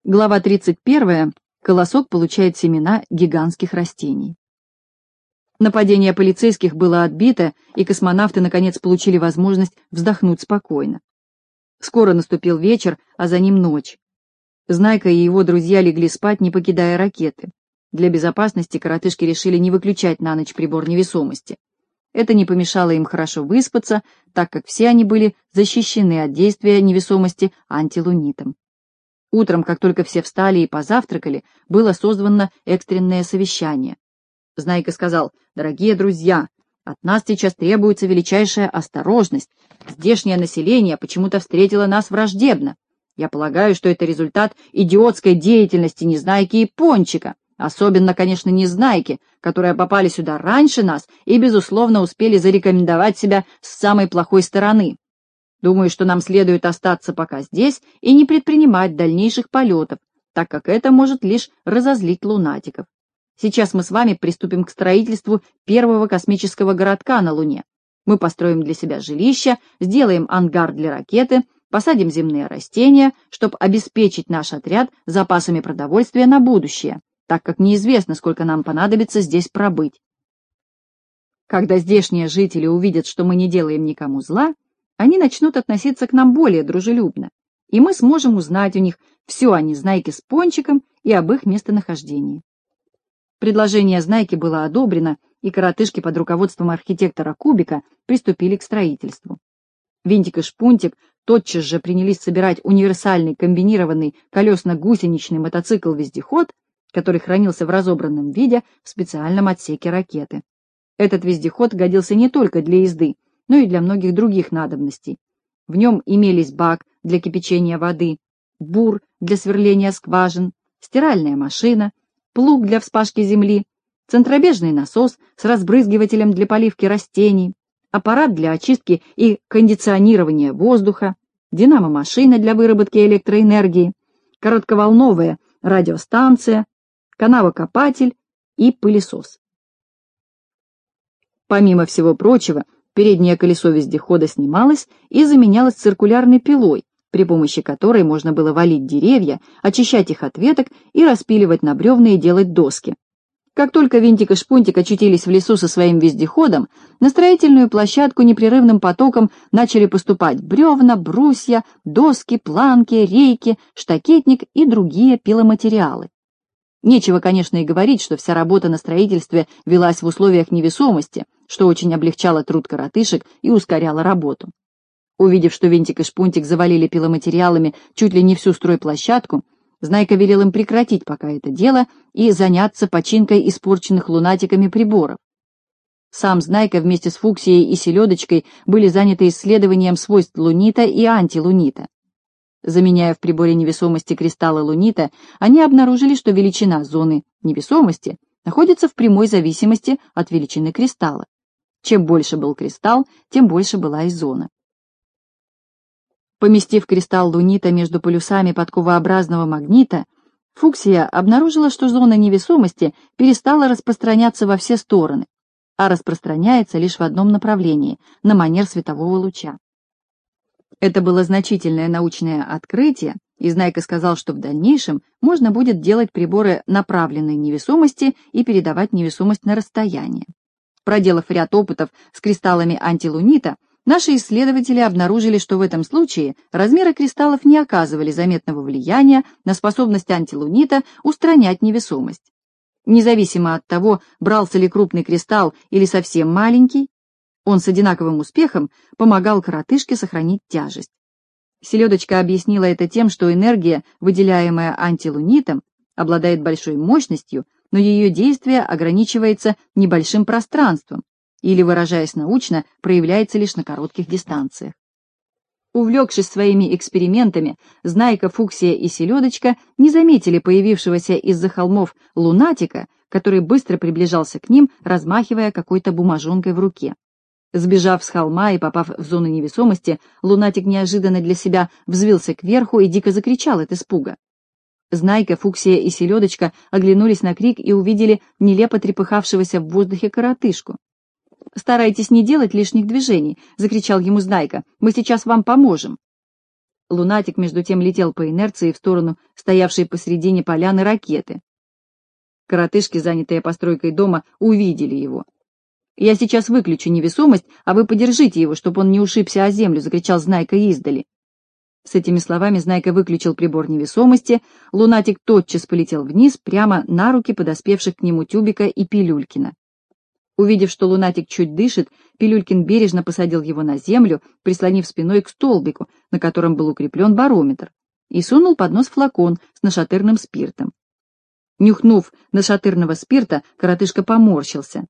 Глава 31. Колосок получает семена гигантских растений. Нападение полицейских было отбито, и космонавты наконец получили возможность вздохнуть спокойно. Скоро наступил вечер, а за ним ночь. Знайка и его друзья легли спать, не покидая ракеты. Для безопасности коротышки решили не выключать на ночь прибор невесомости. Это не помешало им хорошо выспаться, так как все они были защищены от действия невесомости антилунитом. Утром, как только все встали и позавтракали, было созвано экстренное совещание. Знайка сказал: «Дорогие друзья, от нас сейчас требуется величайшая осторожность. Здешнее население почему-то встретило нас враждебно. Я полагаю, что это результат идиотской деятельности Незнайки и Пончика, особенно, конечно, Незнайки, которые попали сюда раньше нас и, безусловно, успели зарекомендовать себя с самой плохой стороны. Думаю, что нам следует остаться пока здесь и не предпринимать дальнейших полетов, так как это может лишь разозлить лунатиков. Сейчас мы с вами приступим к строительству первого космического городка на Луне. Мы построим для себя жилище, сделаем ангар для ракеты, посадим земные растения, чтобы обеспечить наш отряд запасами продовольствия на будущее, так как неизвестно, сколько нам понадобится здесь пробыть. Когда здешние жители увидят, что мы не делаем никому зла, они начнут относиться к нам более дружелюбно, и мы сможем узнать у них все о Незнайке с Пончиком и об их местонахождении». Предложение Знайки было одобрено, и коротышки под руководством архитектора Кубика приступили к строительству. Винтик и Шпунтик тотчас же принялись собирать универсальный комбинированный колесно-гусеничный мотоцикл-вездеход, который хранился в разобранном виде в специальном отсеке ракеты. Этот вездеход годился не только для езды, но и для многих других надобностей. В нем имелись бак для кипячения воды, бур для сверления скважин, стиральная машина, плуг для вспашки земли, центробежный насос с разбрызгивателем для поливки растений, аппарат для очистки и кондиционирования воздуха, динамо-машина для выработки электроэнергии, коротковолновая радиостанция, канавокопатель и пылесос. Помимо всего прочего, переднее колесо вездехода снималось и заменялось циркулярной пилой, при помощи которой можно было валить деревья, очищать их от веток и распиливать на бревна и делать доски. Как только Винтик и Шпунтик очутились в лесу со своим вездеходом, на строительную площадку непрерывным потоком начали поступать бревна, брусья, доски, планки, рейки, штакетник и другие пиломатериалы. Нечего, конечно, и говорить, что вся работа на строительстве велась в условиях невесомости, что очень облегчало труд коротышек и ускоряло работу. Увидев, что Винтик и Шпунтик завалили пиломатериалами чуть ли не всю стройплощадку, Знайка велел им прекратить пока это дело и заняться починкой испорченных лунатиками приборов. Сам Знайка вместе с Фуксией и Селедочкой были заняты исследованием свойств лунита и антилунита. Заменяя в приборе невесомости кристаллы лунита, они обнаружили, что величина зоны невесомости находится в прямой зависимости от величины кристалла. Чем больше был кристалл, тем больше была и зона. Поместив кристалл лунита между полюсами подковообразного магнита, Фуксия обнаружила, что зона невесомости перестала распространяться во все стороны, а распространяется лишь в одном направлении, на манер светового луча. Это было значительное научное открытие, и Знайка сказал, что в дальнейшем можно будет делать приборы направленной невесомости и передавать невесомость на расстояние. Проделав ряд опытов с кристаллами антилунита, наши исследователи обнаружили, что в этом случае размеры кристаллов не оказывали заметного влияния на способность антилунита устранять невесомость. Независимо от того, брался ли крупный кристалл или совсем маленький, он с одинаковым успехом помогал коротышке сохранить тяжесть. Селедочка объяснила это тем, что энергия, выделяемая антилунитом, обладает большой мощностью, но ее действие ограничивается небольшим пространством, или, выражаясь научно, проявляется лишь на коротких дистанциях. Увлекшись своими экспериментами, Знайка, Фуксия и Селедочка не заметили появившегося из-за холмов лунатика, который быстро приближался к ним, размахивая какой-то бумажонкой в руке. Сбежав с холма и попав в зону невесомости, лунатик неожиданно для себя взвился кверху и дико закричал от испуга. Знайка, Фуксия и Селедочка оглянулись на крик и увидели нелепо трепыхавшегося в воздухе коротышку. «Старайтесь не делать лишних движений», — закричал ему Знайка. «Мы сейчас вам поможем». Лунатик между тем летел по инерции в сторону стоявшей посредине поляны ракеты. Коротышки, занятые постройкой дома, увидели его. «Я сейчас выключу невесомость, а вы подержите его, чтобы он не ушибся о землю», — закричал Знайка издали. С этими словами Знайка выключил прибор невесомости, Лунатик тотчас полетел вниз, прямо на руки подоспевших к нему Тюбика и Пилюлькина. Увидев, что Лунатик чуть дышит, Пилюлькин бережно посадил его на землю, прислонив спиной к столбику, на котором был укреплен барометр, и сунул под нос флакон с нашатырным спиртом. Нюхнув нашатырного спирта, коротышка поморщился.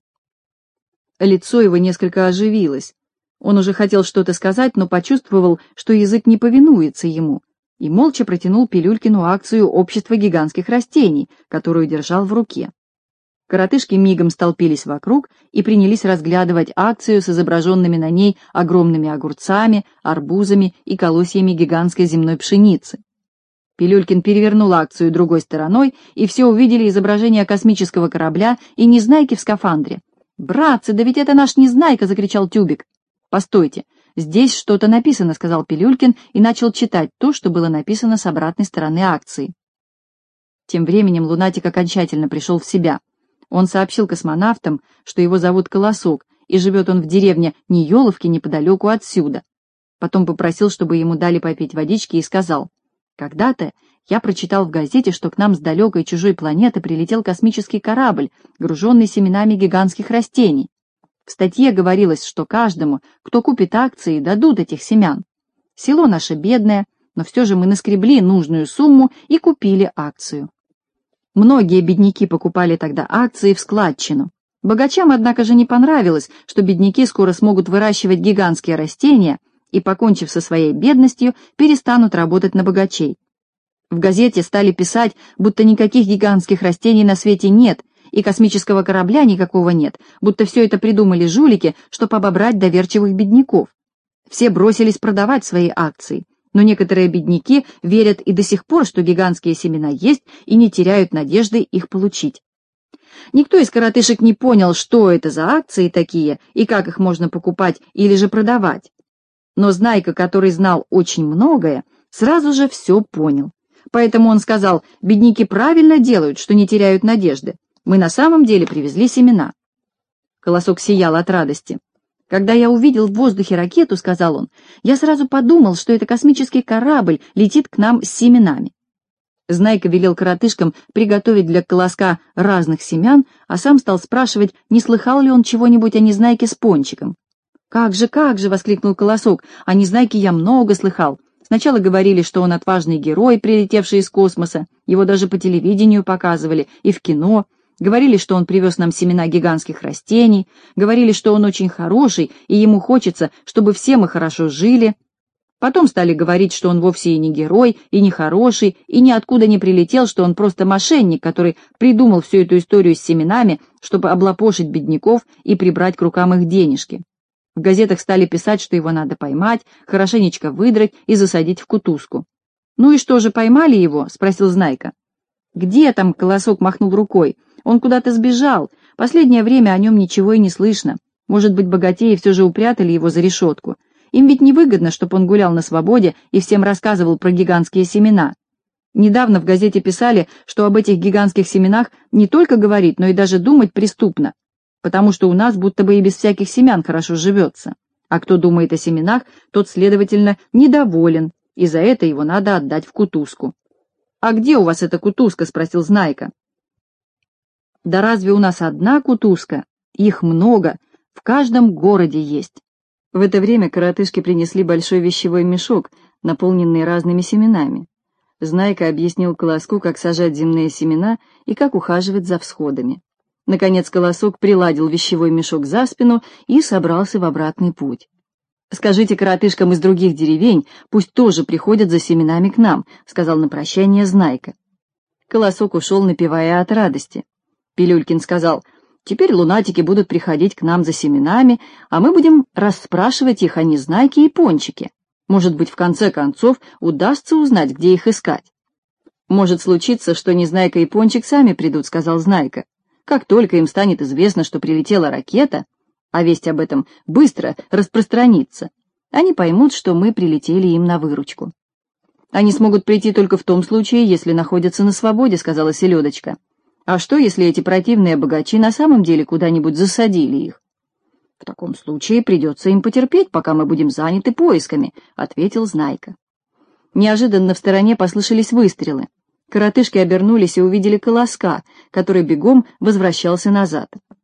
Лицо его несколько оживилось. Он уже хотел что-то сказать, но почувствовал, что язык не повинуется ему, и молча протянул Пилюлькину акцию общества гигантских растений, которую держал в руке. Коротышки мигом столпились вокруг и принялись разглядывать акцию с изображенными на ней огромными огурцами, арбузами и колосьями гигантской земной пшеницы. Пилюлькин перевернул акцию другой стороной, и все увидели изображение космического корабля и Незнайки в скафандре. «Братцы, да ведь это наш Незнайка!» — закричал Тюбик. «Постойте, здесь что-то написано», — сказал Пилюлькин и начал читать то, что было написано с обратной стороны акции. Тем временем Лунатик окончательно пришел в себя. Он сообщил космонавтам, что его зовут Колосок, и живет он в деревне Нееловки неподалеку отсюда. Потом попросил, чтобы ему дали попить водички, и сказал: «Когда-то я прочитал в газете, что к нам с далекой чужой планеты прилетел космический корабль, груженный семенами гигантских растений. В статье говорилось, что каждому, кто купит акции, дадут этих семян. Село наше бедное, но все же мы наскребли нужную сумму и купили акцию. Многие бедняки покупали тогда акции в складчину. Богачам, однако же, не понравилось, что бедняки скоро смогут выращивать гигантские растения и, покончив со своей бедностью, перестанут работать на богачей. В газете стали писать, будто никаких гигантских растений на свете нет, и космического корабля никакого нет, будто все это придумали жулики, чтобы обобрать доверчивых бедняков. Все бросились продавать свои акции, но некоторые бедняки верят и до сих пор, что гигантские семена есть, и не теряют надежды их получить. Никто из коротышек не понял, что это за акции такие и как их можно покупать или же продавать. Но Знайка, который знал очень многое, сразу же все понял. Поэтому он сказал: «Бедняки правильно делают, что не теряют надежды. Мы на самом деле привезли семена». Колосок сиял от радости. «Когда я увидел в воздухе ракету, — сказал он, — я сразу подумал, что это космический корабль летит к нам с семенами». Знайка велел коротышкам приготовить для Колоска разных семян, а сам стал спрашивать, не слыхал ли он чего-нибудь о Незнайке с Пончиком. Как же!» — воскликнул Колосок. «О Незнайке я много слыхал. Сначала говорили, что он отважный герой, прилетевший из космоса. Его даже по телевидению показывали и в кино. Говорили, что он привез нам семена гигантских растений. Говорили, что он очень хороший, и ему хочется, чтобы все мы хорошо жили. Потом стали говорить, что он вовсе и не герой, и не хороший, и ниоткуда не прилетел, что он просто мошенник, который придумал всю эту историю с семенами, чтобы облапошить бедняков и прибрать к рукам их денежки. В газетах стали писать, что его надо поймать, хорошенечко выдрать и засадить в кутузку. «Ну и что же, поймали его?» — спросил Знайка. «Где там?» — Колосок махнул рукой. «Он куда-то сбежал. Последнее время о нем ничего и не слышно. Может быть, богатеи все же упрятали его за решетку. Им ведь невыгодно, чтобы он гулял на свободе и всем рассказывал про гигантские семена. Недавно в газете писали, что об этих гигантских семенах не только говорить, но и даже думать преступно, потому что у нас будто бы и без всяких семян хорошо живется. А кто думает о семенах, тот, следовательно, недоволен, и за это его надо отдать в кутузку». «А где у вас эта кутузка?» — спросил Знайка. «Да разве у нас одна кутузка? Их много, в каждом городе есть». В это время коротышки принесли большой вещевой мешок, наполненный разными семенами. Знайка объяснил Колоску, как сажать земные семена и как ухаживать за всходами. Наконец Колосок приладил вещевой мешок за спину и собрался в обратный путь. «Скажите коротышкам из других деревень, пусть тоже приходят за семенами к нам», — сказал на прощание Знайка. Колосок ушел, напевая от радости. Пилюлькин сказал: «Теперь лунатики будут приходить к нам за семенами, а мы будем расспрашивать их о Незнайке и Пончике. Может быть, в конце концов удастся узнать, где их искать». «Может случиться, что Незнайка и Пончик сами придут», — сказал Знайка. «Как только им станет известно, что прилетела ракета, а весть об этом быстро распространится, Они поймут, что мы прилетели им на выручку. «Они смогут прийти только в том случае, если находятся на свободе», — сказала Селедочка. «А что, если эти противные богачи на самом деле куда-нибудь засадили их?» «В таком случае придется им потерпеть, пока мы будем заняты поисками», — ответил Знайка. Неожиданно в стороне послышались выстрелы. Коротышки обернулись и увидели Колоска, который бегом возвращался назад.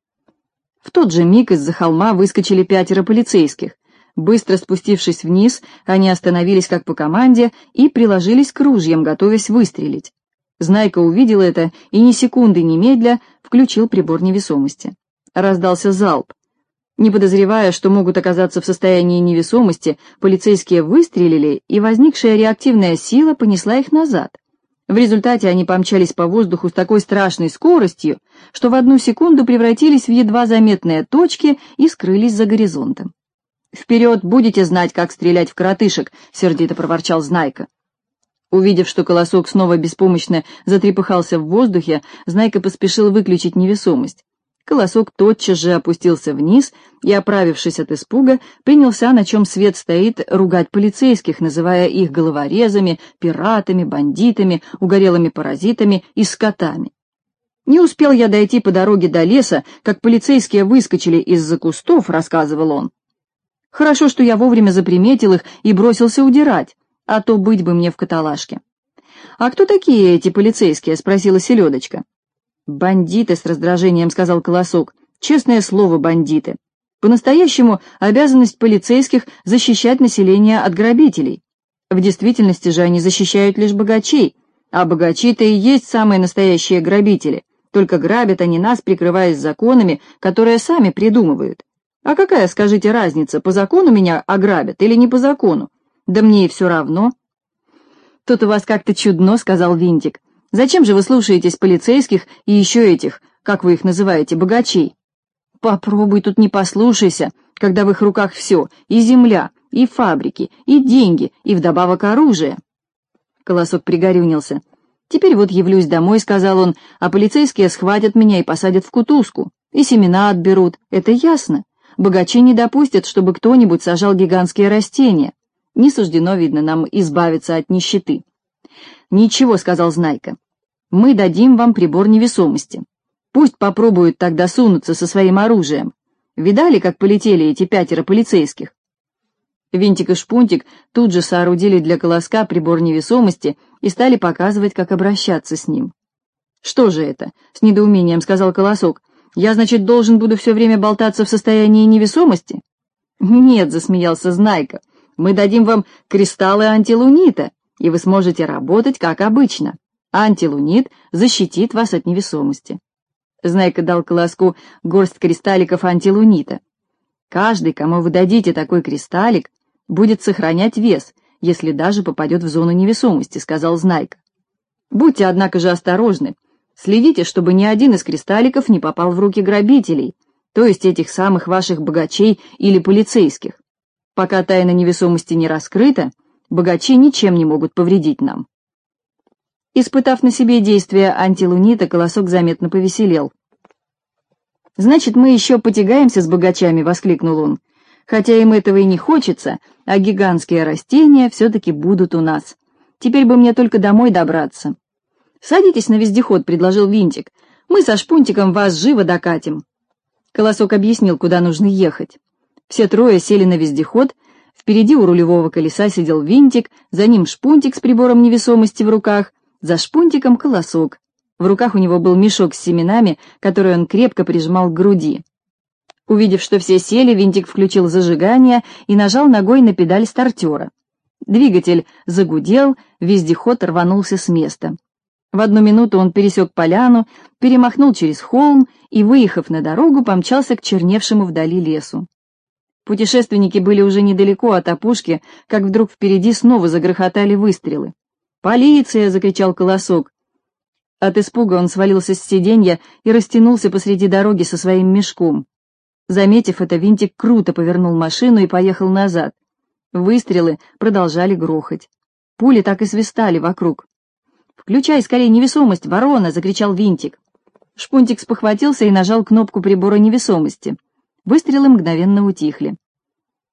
В тот же миг из-за холма выскочили 5 полицейских. Быстро спустившись вниз, они остановились как по команде и приложились к ружьям, готовясь выстрелить. Знайка увидел это и ни секунды немедля включил прибор невесомости. Раздался залп. Не подозревая, что могут оказаться в состоянии невесомости, полицейские выстрелили, и возникшая реактивная сила понесла их назад. В результате они помчались по воздуху с такой страшной скоростью, что в 1 секунду превратились в едва заметные точки и скрылись за горизонтом. «Вперед, будете знать, как стрелять в коротышек!» — сердито проворчал Знайка. Увидев, что Колосок снова беспомощно затрепыхался в воздухе, Знайка поспешил выключить невесомость. Колосок тотчас же опустился вниз и, оправившись от испуга, принялся, на чем свет стоит, ругать полицейских, называя их головорезами, пиратами, бандитами, угорелыми паразитами и скотами. «Не успел я дойти по дороге до леса, как полицейские выскочили из-за кустов», — рассказывал он. «Хорошо, что я вовремя заприметил их и бросился удирать, а то быть бы мне в каталажке». «А кто такие эти полицейские?» — спросила Селедочка. «Бандиты», — с раздражением сказал Колосок. «Честное слово, бандиты. По-настоящему обязанность полицейских — защищать население от грабителей. В действительности же они защищают лишь богачей, а богачи-то и есть самые настоящие грабители, только грабят они нас, прикрываясь законами, которые сами придумывают. А какая, скажите, разница, по закону меня ограбят или не по закону? Да мне и все равно». «Тут у вас как-то чудно», — сказал Винтик. «Зачем же вы слушаетесь полицейских и еще этих, как вы их называете, богачей? Попробуй тут не послушайся, когда в их руках все, и земля, и фабрики, и деньги, и вдобавок оружие». Колосок пригорюнился. «Теперь вот явлюсь домой», — сказал он, «а полицейские схватят меня и посадят в кутузку, и семена отберут, это ясно. Богачи не допустят, чтобы кто-нибудь сажал гигантские растения. Не суждено, видно, нам избавиться от нищеты». «Ничего», — сказал Знайка, — «мы дадим вам прибор невесомости. Пусть попробуют тогда сунуться со своим оружием. Видали, как полетели эти 5 полицейских?» Винтик и Шпунтик тут же соорудили для Колоска прибор невесомости и стали показывать, как обращаться с ним. «Что же это?» — с недоумением сказал Колосок. «Я, значит, должен буду все время болтаться в состоянии невесомости?» «Нет», — засмеялся Знайка, — «мы дадим вам кристаллы антилунита, и вы сможете работать, как обычно. Антилунит защитит вас от невесомости». Знайка дал Колоску горсть кристалликов антилунита. «Каждый, кому вы дадите такой кристаллик, будет сохранять вес, если даже попадет в зону невесомости», — сказал Знайка. «Будьте, однако же, осторожны. Следите, чтобы ни один из кристалликов не попал в руки грабителей, то есть этих самых ваших богачей или полицейских. Пока тайна невесомости не раскрыта, богачи ничем не могут повредить нам». Испытав на себе действие антилунита, Колосок заметно повеселел. «Значит, мы еще потягаемся с богачами», — воскликнул он. «Хотя им этого и не хочется, а гигантские растения все-таки будут у нас. Теперь бы мне только домой добраться». «Садитесь на вездеход», — предложил Винтик. «Мы со Шпунтиком вас живо докатим». Колосок объяснил, куда нужно ехать. Все 3 сели на вездеход. Впереди у рулевого колеса сидел Винтик, за ним Шпунтик с прибором невесомости в руках, за Шпунтиком Колосок. В руках у него был мешок с семенами, который он крепко прижимал к груди. Увидев, что все сели, Винтик включил зажигание и нажал ногой на педаль стартера. Двигатель загудел, вездеход рванулся с места. В 1 минуту он пересек поляну, перемахнул через холм и, выехав на дорогу, помчался к черневшему вдали лесу. Путешественники были уже недалеко от опушки, как вдруг впереди снова загрохотали выстрелы. «Полиция!» — закричал Колосок. От испуга он свалился с сиденья и растянулся посреди дороги со своим мешком. Заметив это, Винтик круто повернул машину и поехал назад. Выстрелы продолжали грохать. Пули так и свистали вокруг. «Включай скорее невесомость, ворона!» — закричал Винтик. Шпунтик спохватился и нажал кнопку прибора невесомости. Выстрелы мгновенно утихли.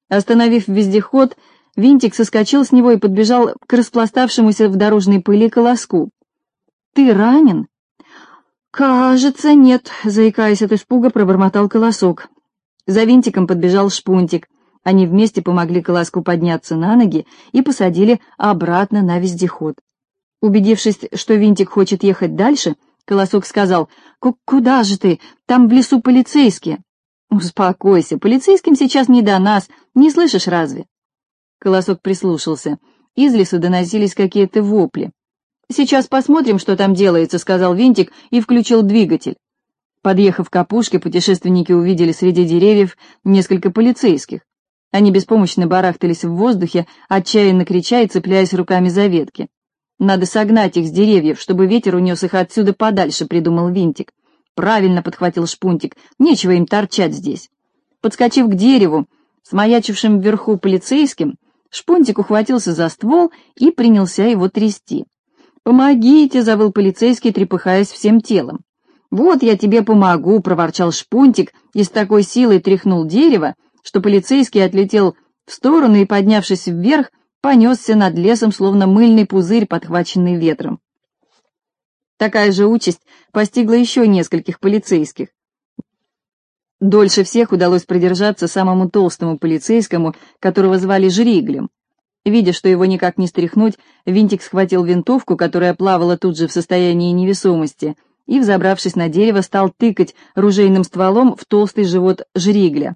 Остановив вездеход, Винтик соскочил с него и подбежал к распластавшемуся в дорожной пыли Колоску. «Ты ранен?» «Кажется, нет», — заикаясь от испуга, пробормотал Колосок. За Винтиком подбежал Шпунтик. Они вместе помогли Колоску подняться на ноги и посадили обратно на вездеход. Убедившись, что Винтик хочет ехать дальше, Колосок сказал: «Куда же ты? Там в лесу полицейские». «Успокойся, полицейским сейчас не до нас, не слышишь разве?» Колосок прислушался. Из лесу доносились какие-то вопли. «Сейчас посмотрим, что там делается», — сказал Винтик и включил двигатель. Подъехав к опушке, путешественники увидели среди деревьев несколько полицейских. Они беспомощно барахтались в воздухе, отчаянно крича и цепляясь руками за ветки. «Надо согнать их с деревьев, чтобы ветер унес их отсюда подальше», — придумал Винтик. «Правильно», — подхватил Шпунтик, — «нечего им торчать здесь». Подскочив к дереву, с маячившим вверху полицейским, Шпунтик ухватился за ствол и принялся его трясти. «Помогите!» — завыл полицейский, трепыхаясь всем телом. «Вот я тебе помогу!» — проворчал Шпунтик и с такой силой тряхнул дерево, что полицейский отлетел в сторону и, поднявшись вверх, понесся над лесом, словно мыльный пузырь, подхваченный ветром. Такая же участь постигла еще нескольких полицейских. Дольше всех удалось продержаться самому толстому полицейскому, которого звали Жриглем. Видя, что его никак не стряхнуть, Винтик схватил винтовку, которая плавала тут же в состоянии невесомости, и, взобравшись на дерево, стал тыкать ружейным стволом в толстый живот Жригля.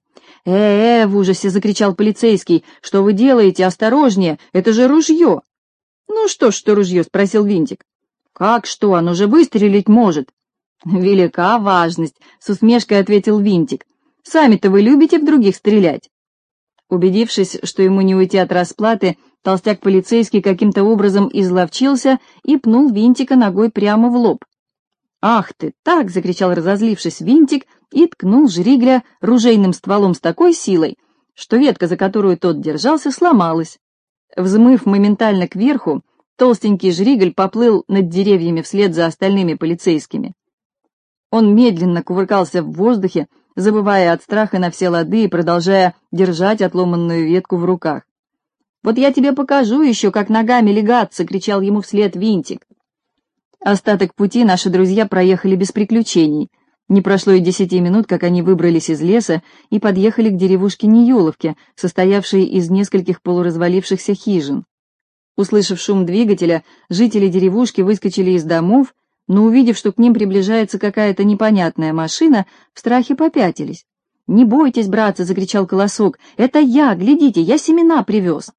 В ужасе закричал полицейский. «Что вы делаете? Осторожнее! Это же ружье!» «Ну что ж, что ружье?» — спросил Винтик. «Как что? Оно же выстрелить может!» «Велика важность!» — с усмешкой ответил Винтик. «Сами-то вы любите в других стрелять?» Убедившись, что ему не уйти от расплаты, толстяк-полицейский каким-то образом изловчился и пнул Винтика ногой прямо в лоб. «Ах ты так!» — закричал разозлившись Винтик и ткнул Жригля ружейным стволом с такой силой, что ветка, за которую тот держался, сломалась. Взмыв моментально кверху, толстенький Жригль поплыл над деревьями вслед за остальными полицейскими. Он медленно кувыркался в воздухе, забывая от страха на все лады и продолжая держать отломанную ветку в руках. «Вот я тебе покажу еще, как ногами легаться!» — кричал ему вслед Винтик. Остаток пути наши друзья проехали без приключений. Не прошло и 10 минут, как они выбрались из леса и подъехали к деревушке Нееловке, состоявшей из нескольких полуразвалившихся хижин. Услышав шум двигателя, жители деревушки выскочили из домов, но, увидев, что к ним приближается какая-то непонятная машина, в страхе попятились. «Не бойтесь, братцы!» — закричал Колосок. «Это я! Глядите, я семена привез!»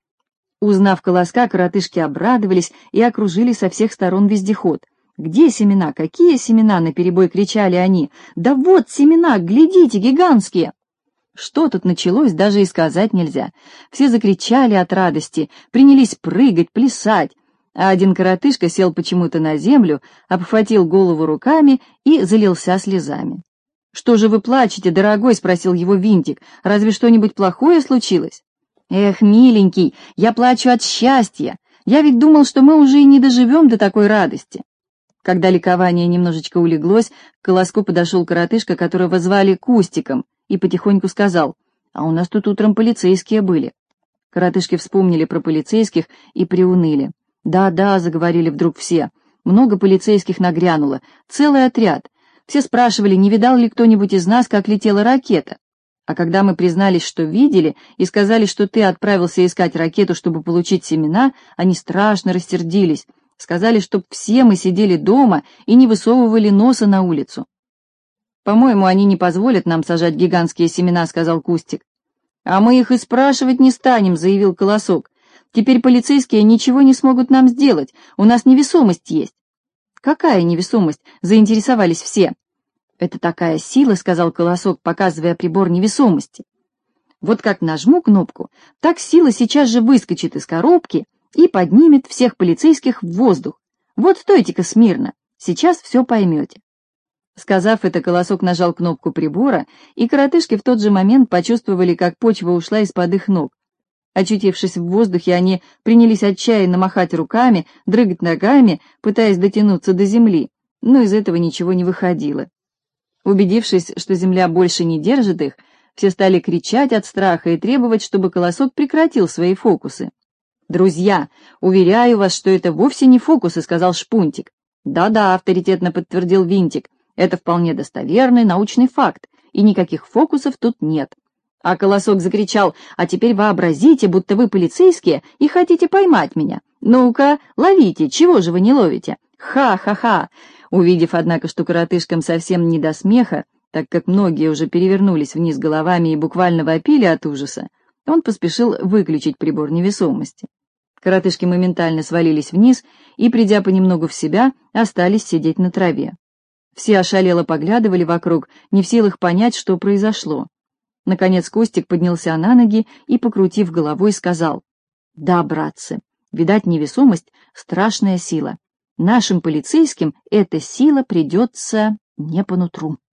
Узнав Колоска, коротышки обрадовались и окружили со всех сторон вездеход. «Где семена? Какие семена?» — наперебой кричали они. «Да вот семена! Глядите, гигантские!» Что тут началось, даже и сказать нельзя. Все закричали от радости, принялись прыгать, плясать, а один коротышка сел почему-то на землю, обхватил голову руками и залился слезами. «Что же вы плачете, дорогой?» — спросил его Винтик. «Разве что-нибудь плохое случилось?» «Эх, миленький, я плачу от счастья. Я ведь думал, что мы уже и не доживем до такой радости». Когда ликование немножечко улеглось, к Колоску подошел коротышка, которого звали Кустиком, и потихоньку сказал: «А у нас тут утром полицейские были». Коротышки вспомнили про полицейских и приуныли. «Да-да», — заговорили вдруг все, — «много полицейских нагрянуло, целый отряд. Все спрашивали, не видал ли кто-нибудь из нас, как летела ракета. А когда мы признались, что видели, и сказали, что ты отправился искать ракету, чтобы получить семена, они страшно рассердились, сказали, чтоб все мы сидели дома и не высовывали носа на улицу». «По-моему, они не позволят нам сажать гигантские семена», — сказал Кустик. «А мы их и спрашивать не станем», — заявил Колосок. «Теперь полицейские ничего не смогут нам сделать, у нас невесомость есть». «Какая невесомость?» — заинтересовались все. «Это такая сила», — сказал Колосок, показывая прибор невесомости. «Вот как нажму кнопку, так сила сейчас же выскочит из коробки и поднимет всех полицейских в воздух. Вот стойте-ка смирно, сейчас все поймете». Сказав это, Колосок нажал кнопку прибора, и коротышки в тот же момент почувствовали, как почва ушла из-под их ног. Очутившись в воздухе, они принялись отчаянно махать руками, дрыгать ногами, пытаясь дотянуться до земли, но из этого ничего не выходило. Убедившись, что земля больше не держит их, Все стали кричать от страха и требовать, чтобы Колосок прекратил свои фокусы. «Друзья, уверяю вас, что это вовсе не фокусы», — сказал Шпунтик. «Да-да», — авторитетно подтвердил Винтик, — «это вполне достоверный научный факт, и никаких фокусов тут нет». А Колосок закричал: «А теперь вообразите, будто вы полицейские и хотите поймать меня. Ну-ка, ловите, чего же вы не ловите? Ха-ха-ха!» Увидев, однако, что коротышкам совсем не до смеха, так как многие уже перевернулись вниз головами и буквально вопили от ужаса, он поспешил выключить прибор невесомости. Коротышки моментально свалились вниз и, придя понемногу в себя, остались сидеть на траве. Все ошалело поглядывали вокруг, не в силах понять, что произошло. Наконец Костик поднялся на ноги и, покрутив головой, сказал: «Да, братцы, видать, невесомость — страшная сила. Нашим полицейским эта сила придется не по нутру».